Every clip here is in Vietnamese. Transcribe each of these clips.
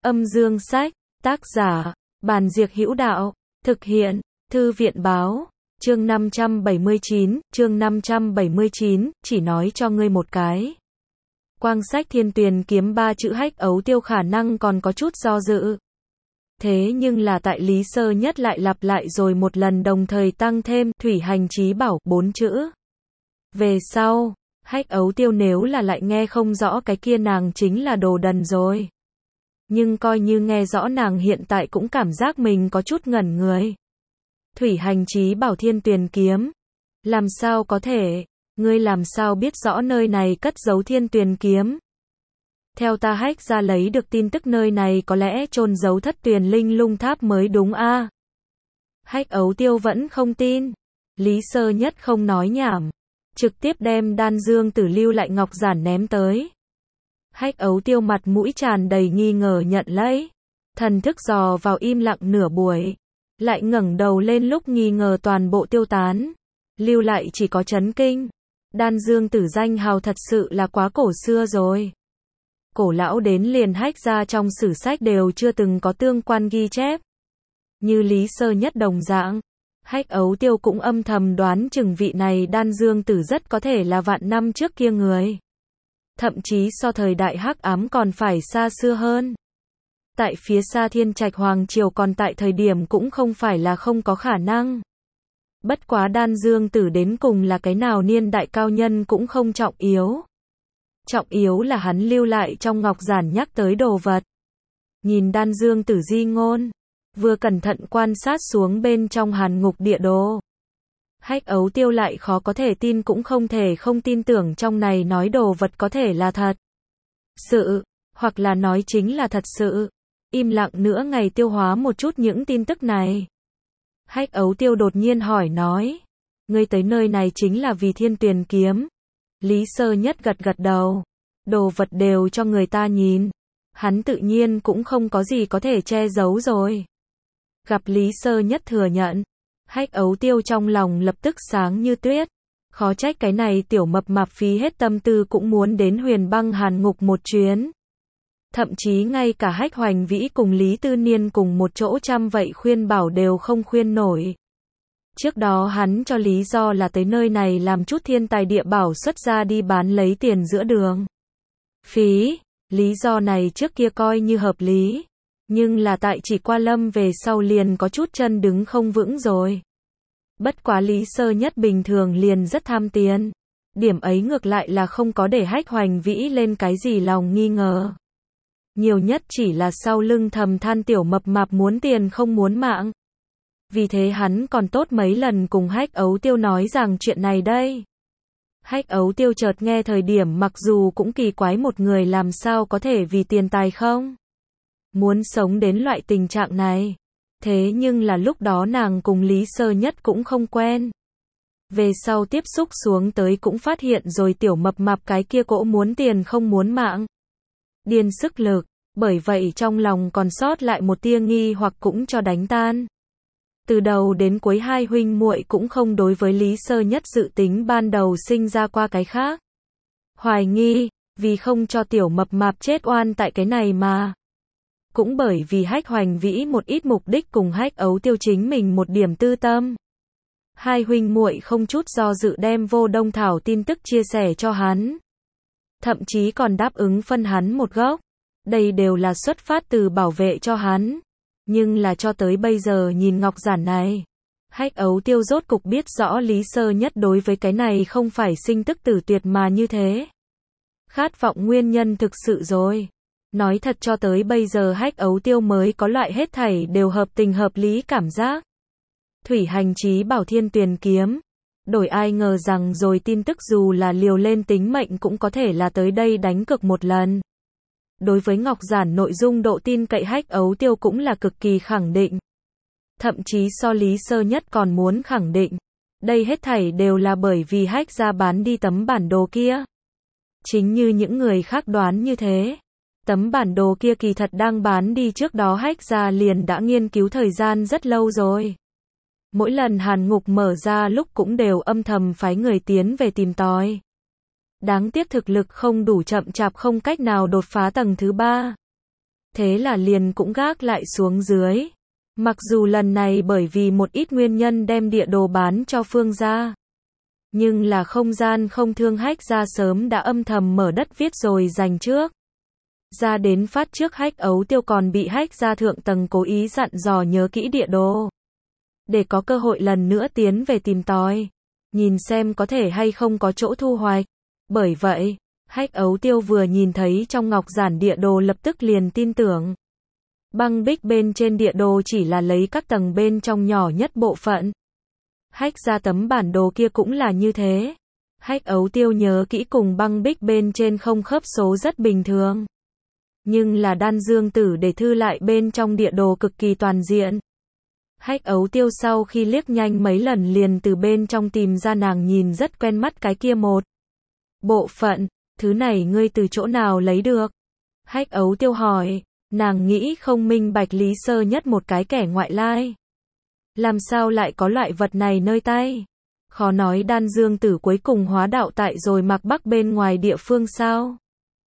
Âm dương sách, tác giả, Bàn Diệc Hữu Đạo, thực hiện, Thư viện báo, chương 579, chỉ nói cho ngươi một cái. Quang sách Thiên Tuyền kiếm 3 chữ Hách Ấu Tiêu khả năng còn có chút do dự. Thế nhưng là tại Lý Sơ Nhất lại lặp lại rồi một lần đồng thời tăng thêm Thủy Hành Chí Bảo 4 chữ. Về sau, Hách Ấu Tiêu nếu là lại nghe không rõ cái kia nàng chính là đồ đần rồi. Nhưng coi như nghe rõ nàng hiện tại cũng cảm giác mình có chút ngẩn người. Thủy Hành Chí Bảo Thiên Tuyền kiếm. Làm sao có thể, ngươi làm sao biết rõ nơi này cất giấu Thiên Tuyền kiếm? Theo ta Hách ra lấy được tin tức nơi này có lẽ chôn giấu Thất Tuyền Linh Lung Tháp mới đúng a. Hách Ấu Tiêu vẫn không tin. Lý Sơ Nhất không nói nhảm, trực tiếp đem đan dương tử lưu lại ngọc giản ném tới. Hách Ấu Tiêu mặt mũi tràn đầy nghi ngờ nhận lấy, thần thức dò vào im lặng nửa buổi, lại ngẩng đầu lên lúc nghi ngờ toàn bộ tiêu tán, lưu lại chỉ có chấn kinh. Đan dương tử danh hào thật sự là quá cổ xưa rồi. Cổ lão đến liền Hách ra trong sử sách đều chưa từng có tương quan ghi chép. Như Lý Sơ Nhất đồng dạng, Hách Ấu Tiêu cũng âm thầm đoán chừng vị này đan dương tử rất có thể là vạn năm trước kia người. Thậm chí so thời đại Hắc ám còn phải xa xưa hơn. Tại phía xa Thiên Trạch Hoàng Triều còn tại thời điểm cũng không phải là không có khả năng. Bất quá đan dương tử đến cùng là cái nào niên đại cao nhân cũng không trọng yếu. Trọng yếu là hắn lưu lại trong ngọc giản nhắc tới đồ vật. Nhìn đan dương tử di ngôn, vừa cẩn thận quan sát xuống bên trong hàn ngục địa đồ. Hách Ấu Tiêu lại khó có thể tin cũng không thể không tin tưởng trong này nói đồ vật có thể là thật sự, hoặc là nói chính là thật sự. Im lặng nửa ngày tiêu hóa một chút những tin tức này. Hách Ấu Tiêu đột nhiên hỏi nói, ngươi tới nơi này chính là vì Thiên Tuyền kiếm. Lý Sơ Nhất gật gật đầu, đồ vật đều cho người ta nhìn, hắn tự nhiên cũng không có gì có thể che giấu rồi. Gặp Lý Sơ Nhất thừa nhận, Hách Ấu Tiêu trong lòng lập tức sáng như tuyết. Khó trách cái này tiểu mập mạp phí hết tâm tư cũng muốn đến Huyền Băng Hàn Ngục một chuyến. Thậm chí ngay cả Hách Hoành Vĩ cùng Lý Tư Niên cùng một chỗ chăm vậy khuyên bảo đều không khuyên nổi. Trước đó hắn cho lý do là tới nơi này làm chút thiên tài địa bảo xuất ra đi bán lấy tiền giữa đường. Phí, lý do này trước kia coi như hợp lý. Nhưng là tại chỉ qua lâm về sau liền có chút chân đứng không vững rồi. Bất quá Lý Sơ Nhất bình thường liền rất tham tiền. Điểm ấy ngược lại là không có để Hách Hoành Vĩ lên cái gì lòng nghi ngờ. Nhiều nhất chỉ là sau lưng thầm than tiểu mập mạp muốn tiền không muốn mạng. Vì thế hắn còn tốt mấy lần cùng Hách Ấu Tiêu nói rằng chuyện này đây. Hách Ấu Tiêu chợt nghe thời điểm mặc dù cũng kỳ quái một người làm sao có thể vì tiền tài không muốn sống đến loại tình trạng này. Thế nhưng là lúc đó nàng cùng Lý Sơ Nhất cũng không quen. Về sau tiếp xúc xuống tới cũng phát hiện rồi tiểu mập mạp cái kia cỗ muốn tiền không muốn mạng. Điên sức lực, bởi vậy trong lòng còn sót lại một tia nghi hoặc cũng cho đánh tan. Từ đầu đến cuối hai huynh muội cũng không đối với Lý Sơ Nhất dự tính ban đầu sinh ra qua cái khác. Hoài nghi, vì không cho tiểu mập mạp chết oan tại cái này mà. Cũng bởi vì Hách Hoành Vĩ một ít mục đích cùng Hách Ấu Tiêu chính mình một điểm tư tâm. Hai huynh muội không chút do dự đem Vô Đông Thảo tin tức chia sẻ cho hắn. Thậm chí còn đáp ứng phân hắn một gốc. Đây đều là xuất phát từ bảo vệ cho hắn. Nhưng là cho tới bây giờ nhìn ngọc giản này, Hách Ấu Tiêu rốt cục biết rõ Lý Sơ Nhất đối với cái này không phải sinh tức tử tuyệt mà như thế. Khát vọng nguyên nhân thực sự rồi. Nói thật cho tới bây giờ Hách Ấu Tiêu mới có loại hết thảy đều hợp tình hợp lý cảm giác. Thủy Hành Chí Bảo Thiên Tuyền kiếm. Đổi ai ngờ rằng rồi tin tức dù là liều lên tính mệnh cũng có thể là tới đây đánh cược một lần. Đối với ngọc giản nội dung độ tin cậy Hách Ấu Tiêu cũng là cực kỳ khẳng định. Thậm chí so Lý Sơ Nhất còn muốn khẳng định. Đây hết thảy đều là bởi vì Hách ra bán đi tấm bản đồ kia. Chính như những người khác đoán như thế. Tấm bản đồ kia kỳ thật đang bán đi trước đó Hách ra liền đã nghiên cứu thời gian rất lâu rồi. Mỗi lần hàn ngục mở ra lúc cũng đều âm thầm phái người tiến về tìm tòi. Đáng tiếc thực lực không đủ chậm chạp không cách nào đột phá tầng thứ 3. thế là liền cũng gác lại xuống dưới. Mặc dù lần này bởi vì một ít nguyên nhân đem địa đồ bán cho Phương gia, nhưng là không gian không thương Hách gia sớm đã âm thầm mở đất viết rồi dành trước. Ra đến phát trước Hách Ấu Tiêu còn bị Hách gia thượng tầng cố ý dặn dò nhớ kỹ địa đồ, để có cơ hội lần nữa tiến về tìm tòi, nhìn xem có thể hay không có chỗ thu hoạch. Bởi vậy, Hách Ấu Tiêu vừa nhìn thấy trong ngọc giản địa đồ lập tức liền tin tưởng. Băng bích bên trên địa đồ chỉ là lấy các tầng bên trong nhỏ nhất bộ phận. Hách ra tấm bản đồ kia cũng là như thế. Hách Ấu Tiêu nhớ kỹ cùng băng bích bên trên không khớp số rất bình thường. Nhưng là Đan Dương Tử để thư lại bên trong địa đồ cực kỳ toàn diện. Hách Ấu Tiêu sau khi liếc nhanh mấy lần liền từ bên trong tìm ra nàng nhìn rất quen mắt cái kia một bộ phận, thứ này ngươi từ chỗ nào lấy được? Hách Ấu Tiêu hỏi, nàng nghĩ không minh bạch Lý Sơ Nhất một cái kẻ ngoại lai. Làm sao lại có loại vật này nơi tay? Khó nói Đan Dương Tử cuối cùng hóa đạo tại rồi Mạc Bắc bên ngoài địa phương sao?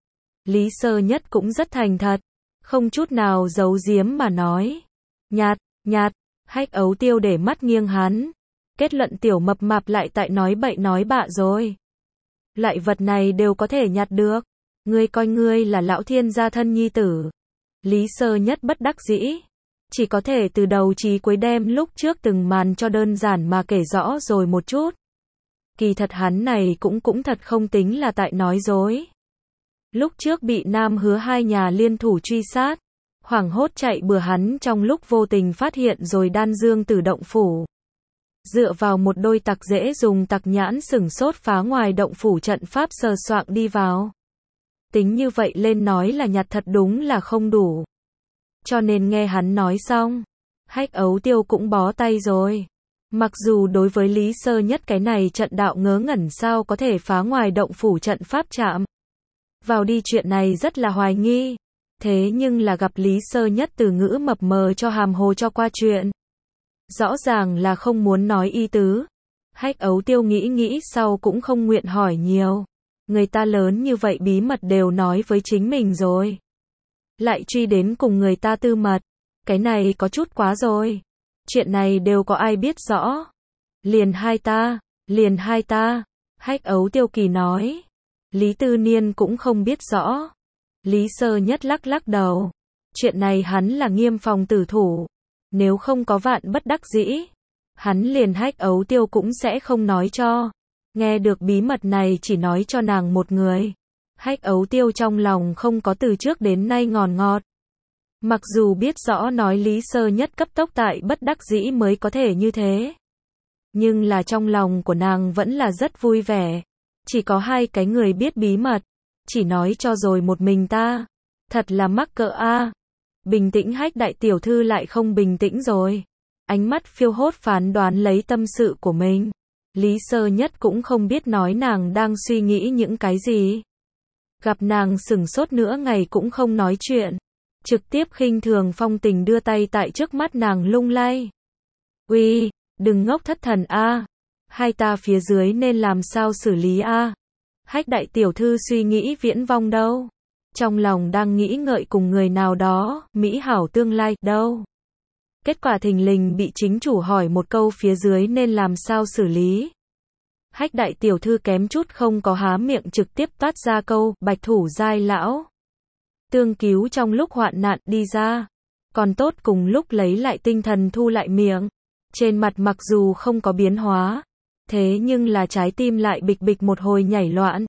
Lý Sơ Nhất cũng rất thành thật, không chút nào giấu giếm mà nói. Nhạt, nhạt, Hách Ấu Tiêu để mắt nghiêng hắn. Kết luận tiểu mập mạp lại tại nói bậy nói bạ rồi. Loại vật này đều có thể nhặt được. Ngươi coi ngươi là lão thiên gia thân nhi tử. Lý Sơ Nhất bất đắc dĩ. Chỉ có thể từ đầu chí cuối đem lúc trước từng màn cho đơn giản mà kể rõ rồi một chút. Kỳ thật hắn này cũng thật không tính là tại nói dối. Lúc trước bị Nam Hứa hai nhà liên thủ truy sát, hoảng hốt chạy bừa hắn trong lúc vô tình phát hiện rồi Đan Dương Tử động phủ. Dựa vào một đôi tặc dễ dùng tặc nhãn sửng sốt phá ngoài động phủ trận pháp sờ soạng đi vào. Tính như vậy lên nói là nhặt thật đúng là không đủ. Cho nên nghe hắn nói xong, Hách Ấu Tiêu cũng bó tay rồi. Mặc dù đối với Lý Sơ Nhất cái này trận đạo ngớ ngẩn sao có thể phá ngoài động phủ trận pháp chạm vào đi chuyện này rất là hoài nghi. Thế nhưng là gặp Lý Sơ Nhất từ ngữ mập mờ cho hàm hồ cho qua chuyện. Rõ ràng là không muốn nói ý tứ. Hách Ấu Tiêu nghĩ sau cũng không nguyện hỏi nhiều. Người ta lớn như vậy bí mật đều nói với chính mình rồi. Lại truy đến cùng người ta tư mật. Cái này có chút quá rồi. Chuyện này đều có ai biết rõ. Liền hai ta. Hách Ấu Tiêu kỳ nói. Lý Tư Niên cũng không biết rõ. Lý Sơ Nhất lắc đầu. Chuyện này hắn là nghiêm phòng tử thủ. Nếu không có vạn bất đắc dĩ, hắn liền Hách Ấu Tiêu cũng sẽ không nói cho. Nghe được bí mật này chỉ nói cho nàng một người. Hách Ấu Tiêu trong lòng không có từ trước đến nay ngọt. Mặc dù biết rõ nói Lý Sơ Nhất cấp tốc tại bất đắc dĩ mới có thể như thế. Nhưng là trong lòng của nàng vẫn là rất vui vẻ. Chỉ có hai cái người biết bí mật. Chỉ nói cho rồi một mình ta. Thật là mắc cỡ a. Bình tĩnh Hách đại tiểu thư lại không bình tĩnh rồi. Ánh mắt phiêu hốt phán đoán lấy tâm sự của mình. Lý Sơ Nhất cũng không biết nói nàng đang suy nghĩ những cái gì. Gặp nàng sửng sốt nửa ngày cũng không nói chuyện. Trực tiếp khinh thường phong tình đưa tay tại trước mắt nàng lung lay. Uy, đừng ngốc thất thần a. Hai ta phía dưới nên làm sao xử lý a? Hách đại tiểu thư suy nghĩ viễn vong đâu. Trong lòng đang nghĩ ngợi cùng người nào đó, mỹ hảo tương lai, đâu. Kết quả thình lình bị chính chủ hỏi một câu phía dưới nên làm sao xử lý. Hách đại tiểu thư kém chút không có há miệng trực tiếp toát ra câu, bạch thủ giai lão. Tương cứu trong lúc hoạn nạn đi ra. Còn tốt cùng lúc lấy lại tinh thần thu lại miệng. Trên mặt mặc dù không có biến hóa. Thế nhưng là trái tim lại bịch bịch một hồi nhảy loạn.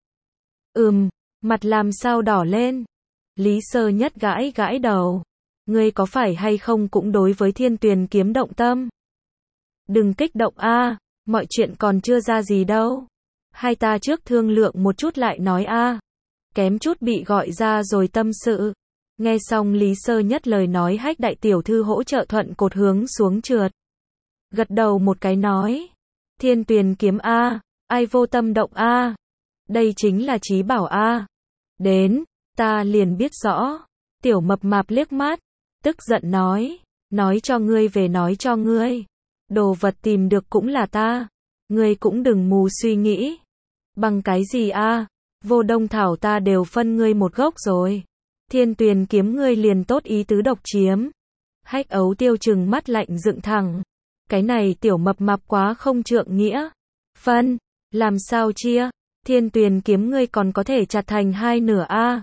Mặt làm sao đỏ lên. Lý Sơ Nhất gãi đầu. Ngươi có phải hay không cũng đối với Thiên Tuyền kiếm động tâm? Đừng kích động a, mọi chuyện còn chưa ra gì đâu. Hai ta trước thương lượng một chút lại nói a. Kém chút bị gọi ra rồi tâm sự. Nghe xong Lý Sơ Nhất lời nói Hách đại tiểu thư hỗ trợ thuận cột hướng xuống trượt. Gật đầu một cái nói. Thiên Tuyền kiếm a, ai vô tâm động a. Đây chính là chí bảo a. Đến, ta liền biết rõ. Tiểu mập mạp liếc mắt, tức giận nói cho ngươi về nói cho ngươi. Đồ vật tìm được cũng là ta. Ngươi cũng đừng mù suy nghĩ. Bằng cái gì a? Vô Đông Thảo ta đều phân ngươi một gốc rồi. Thiên Tuyền kiếm ngươi liền tốt ý tứ độc chiếm. Hách Ấu Tiêu trừng mắt lạnh dựng thẳng. Cái này tiểu mập mạp quá không trượng nghĩa. Phân, làm sao chia? Thiên Tuyền kiếm ngươi còn có thể chặt thành hai nửa a.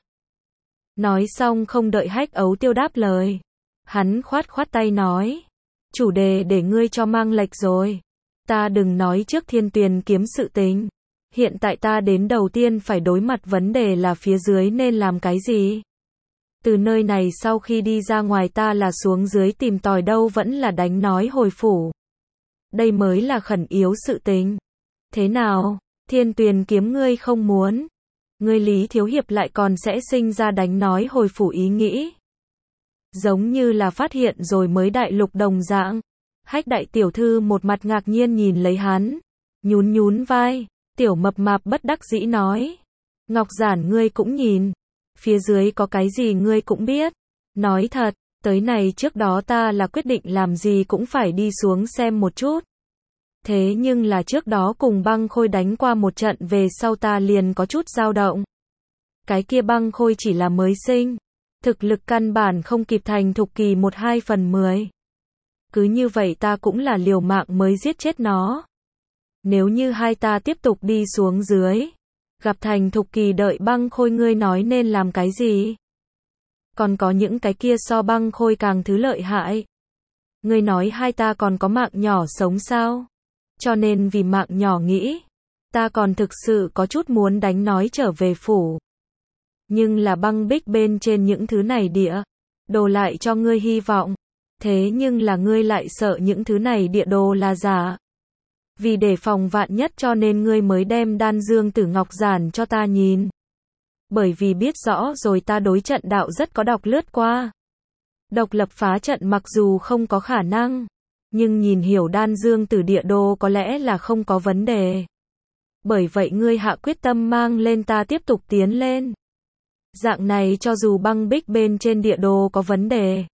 Nói xong không đợi Hách Ấu Tiêu đáp lời. Hắn khoát khoát tay nói. Chủ đề để ngươi cho mang lệch rồi. Ta đừng nói trước Thiên Tuyền kiếm sự tình. Hiện tại ta đến đầu tiên phải đối mặt vấn đề là phía dưới nên làm cái gì? Từ nơi này sau khi đi ra ngoài ta là xuống dưới tìm tòi đâu vẫn là đánh nói hồi phủ. Đây mới là khẩn yếu sự tình. Thế nào? Thiên Tuyền kiếm ngươi không muốn. Ngươi Lý Thiếu Hiệp lại còn sẽ sinh ra đánh nói hồi phủ ý nghĩ. Giống như là phát hiện rồi mới đại lục đồng dạng. Hách đại tiểu thư một mặt ngạc nhiên nhìn lấy hắn. Nhún nhún vai. Tiểu mập mạp bất đắc dĩ nói. Ngọc Giản ngươi cũng nhìn. Phía dưới có cái gì ngươi cũng biết. Nói thật, tới này trước đó ta là quyết định làm gì cũng phải đi xuống xem một chút. Thế nhưng là trước đó cùng Băng Khôi đánh qua một trận về sau ta liền có chút dao động. Cái kia Băng Khôi chỉ là mới sinh. Thực lực căn bản không kịp thành thục kỳ 1/2/10. Cứ như vậy ta cũng là liều mạng mới giết chết nó. Nếu như hai ta tiếp tục đi xuống dưới, gặp thành thục kỳ đợi Băng Khôi ngươi nói nên làm cái gì? Còn có những cái kia so Băng Khôi càng thứ lợi hại. Ngươi nói hai ta còn có mạng nhỏ sống sao? Cho nên vì mạng nhỏ nghĩ, ta còn thực sự có chút muốn đánh nói trở về phủ. Nhưng là băng bích bên trên những thứ này địa đồ lại cho ngươi hy vọng. Thế nhưng là ngươi lại sợ những thứ này địa đồ là giả. Vì để phòng vạn nhất cho nên ngươi mới đem Đan Dương Tử Ngọc Giản cho ta nhìn. Bởi vì biết rõ rồi ta đối trận đạo rất có đọc lướt qua. Độc lập phá trận mặc dù không có khả năng, nhưng nhìn hiểu Đan Dương Tử địa đồ có lẽ là không có vấn đề. Bởi vậy ngươi hạ quyết tâm mang lên ta tiếp tục tiến lên. Dạng này cho dù băng bích bên trên địa đồ có vấn đề,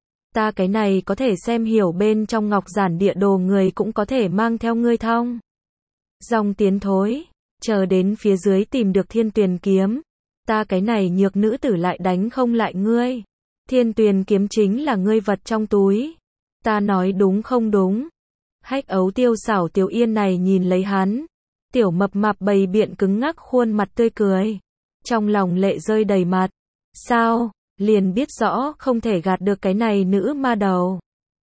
ta cái này có thể xem hiểu bên trong Ngọc Giản địa đồ người cũng có thể mang theo ngươi thong dòng tiến thối, chờ đến phía dưới tìm được Thiên Tuyền kiếm. Ta cái này nhược nữ tử lại đánh không lại ngươi. Thiên Tuyền kiếm chính là ngươi vật trong túi. Ta nói đúng không đúng? Hách Ấu Tiêu xảo Tiểu Yên này nhìn lấy hắn. Tiểu mập mạp bầy biện cứng ngắc khuôn mặt tươi cười. Trong lòng lệ rơi đầy mặt. Sao? Liền biết rõ không thể gạt được cái này nữ ma đầu.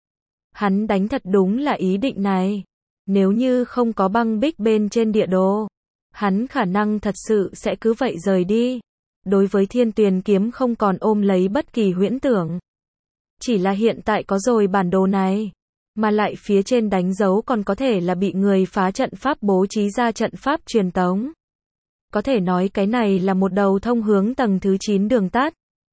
Hắn đánh thật đúng là ý định này. Nếu như không có băng bích bên trên địa đồ, hắn khả năng thật sự sẽ cứ vậy rời đi. Đối với Thiên Tuyền kiếm không còn ôm lấy bất kỳ huyễn tưởng. Chỉ là hiện tại có rồi bản đồ này, mà lại phía trên đánh dấu còn có thể là bị người phá trận pháp bố trí ra trận pháp truyền tống. Có thể nói cái này là một đầu thông hướng tầng thứ 9 đường tắt.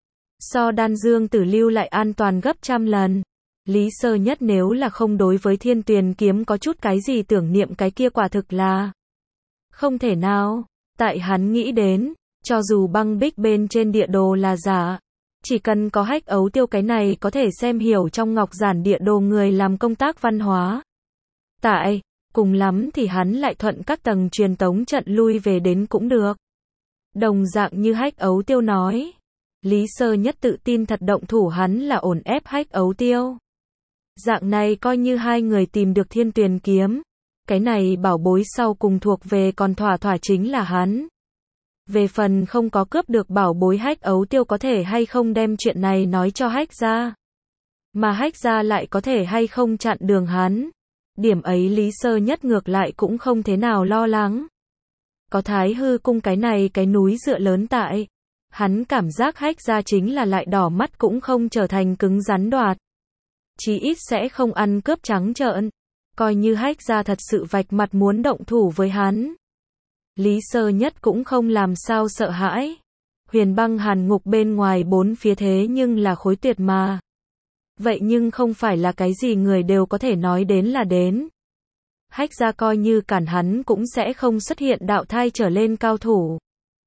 So Đan Dương Tử lưu lại an toàn gấp trăm lần. Lý Sơ Nhất nếu là không đối với Thiên Tuyền kiếm có chút cái gì tưởng niệm cái kia quả thực là không thể nào. Tại hắn nghĩ đến, cho dù băng bích bên trên địa đồ là giả, chỉ cần có Hách Ấu Tiêu cái này có thể xem hiểu trong Ngọc Giản địa đồ người làm công tác văn hóa. Tại, cùng lắm thì hắn lại thuận các tầng truyền tống trận lui về đến cũng được. Đồng dạng như Hách Ấu Tiêu nói, Lý Sơ Nhất tự tin thật động thủ hắn là ổn ép Hách Ấu Tiêu. Dạng này coi như hai người tìm được Thiên Tuyền kiếm, cái này bảo bối sau cùng thuộc về còn thỏa thỏa chính là hắn. Về phần không có cướp được bảo bối Hách Ấu Tiêu có thể hay không đem chuyện này nói cho Hách gia, mà Hách gia lại có thể hay không chặn đường hắn. Điểm ấy Lý Sơ Nhất ngược lại cũng không thế nào lo lắng. Có Thái Hư cung cái này cái núi dựa lớn tại, hắn cảm giác Hách gia chính là lại đỏ mắt cũng không trở thành cứng rắn đoạt. Chí ít sẽ không ăn cướp trắng trợn, coi như Hách gia thật sự vạch mặt muốn động thủ với hắn. Lý Sơ Nhất cũng không làm sao sợ hãi. Huyền Băng Hàn Ngục bên ngoài bốn phía thế nhưng là khối tuyệt mà. Vậy nhưng không phải là cái gì người đều có thể nói đến là đến. Hách gia coi như cản hắn cũng sẽ không xuất hiện đạo thai trở lên cao thủ.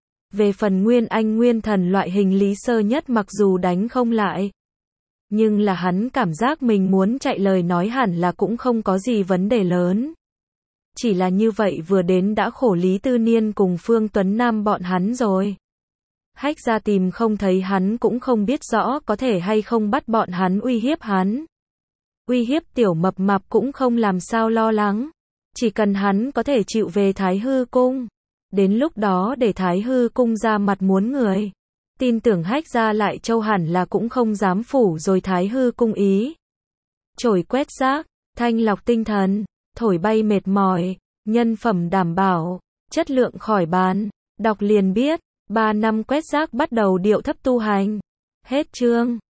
Về phần Nguyên Anh Nguyên Thần loại hình Lý Sơ Nhất mặc dù đánh không lại, nhưng là hắn cảm giác mình muốn chạy lời nói hẳn là cũng không có gì vấn đề lớn. Chỉ là như vậy vừa đến đã khổ Lý Tư Niên cùng Phương Tuấn Nam bọn hắn rồi. Hách gia tìm không thấy hắn cũng không biết rõ có thể hay không bắt bọn hắn uy hiếp hắn. Uy hiếp tiểu mập mạp cũng không làm sao lo lắng. Chỉ cần hắn có thể chịu về Thái Hư Cung. Đến lúc đó để Thái Hư Cung ra mặt muốn người. Tin tưởng Hách gia Lại Châu hẳn là cũng không dám phủ rồi Thái Hư Cung ý. Chổi quét rác, thanh lọc tinh thần, thổi bay mệt mỏi, nhân phẩm đảm bảo, chất lượng khỏi bàn. Đọc liền biết, 3 năm quét rác bắt đầu điệu thấp tu hành. Hết chương.